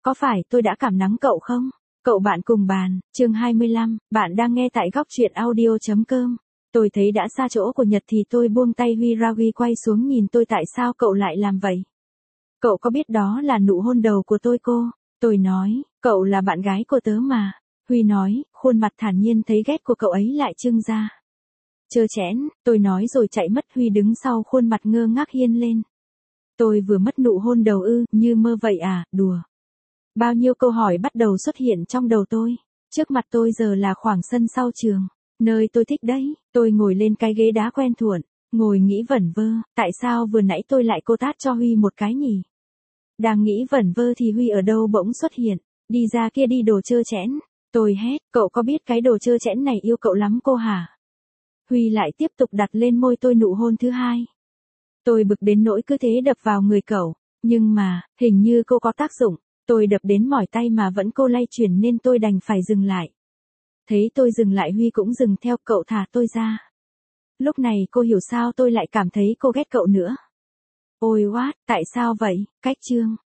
Có phải tôi đã cảm nắng cậu không? Cậu bạn cùng bàn, chương 25, bạn đang nghe tại góc truyện audio.com. Tôi thấy đã xa chỗ của Nhật thì tôi buông tay Huy ra. Huy quay xuống nhìn tôi. Tại sao cậu lại làm vậy? Cậu có biết đó là nụ hôn đầu của tôi cô? Tôi nói, cậu là bạn gái của tớ mà. Huy nói, khuôn mặt thản nhiên. Thấy ghét của cậu ấy lại trưng ra. Chơ chẽn, tôi nói rồi chạy mất. Huy đứng sau khuôn mặt ngơ ngác hiên lên. Tôi vừa mất nụ hôn đầu ư? Như mơ vậy à? Đùa. Bao nhiêu câu hỏi bắt đầu xuất hiện trong đầu tôi. Trước mặt tôi giờ là khoảng sân sau trường, nơi tôi thích đấy. Tôi ngồi lên cái ghế đá quen thuộc, ngồi nghĩ vẩn vơ, tại sao vừa nãy tôi lại cô tát cho Huy một cái nhỉ? Đang nghĩ vẩn vơ thì Huy ở đâu bỗng xuất hiện, đi ra kia đi đồ chơ chẽn. Tôi hét, cậu có biết cái đồ chơ chẽn này yêu cậu lắm cô hả? Huy lại tiếp tục đặt lên môi tôi nụ hôn thứ hai. Tôi bực đến nỗi cứ thế đập vào người cậu, nhưng mà, hình như cô có tác dụng. Tôi đập đến mỏi tay mà vẫn cô lay chuyển nên tôi đành phải dừng lại. Thấy tôi dừng lại Huy cũng dừng theo. Cậu thả tôi ra. Lúc này cô hiểu sao tôi lại cảm thấy cô ghét cậu nữa. Ôi what, tại sao vậy? Cách chương.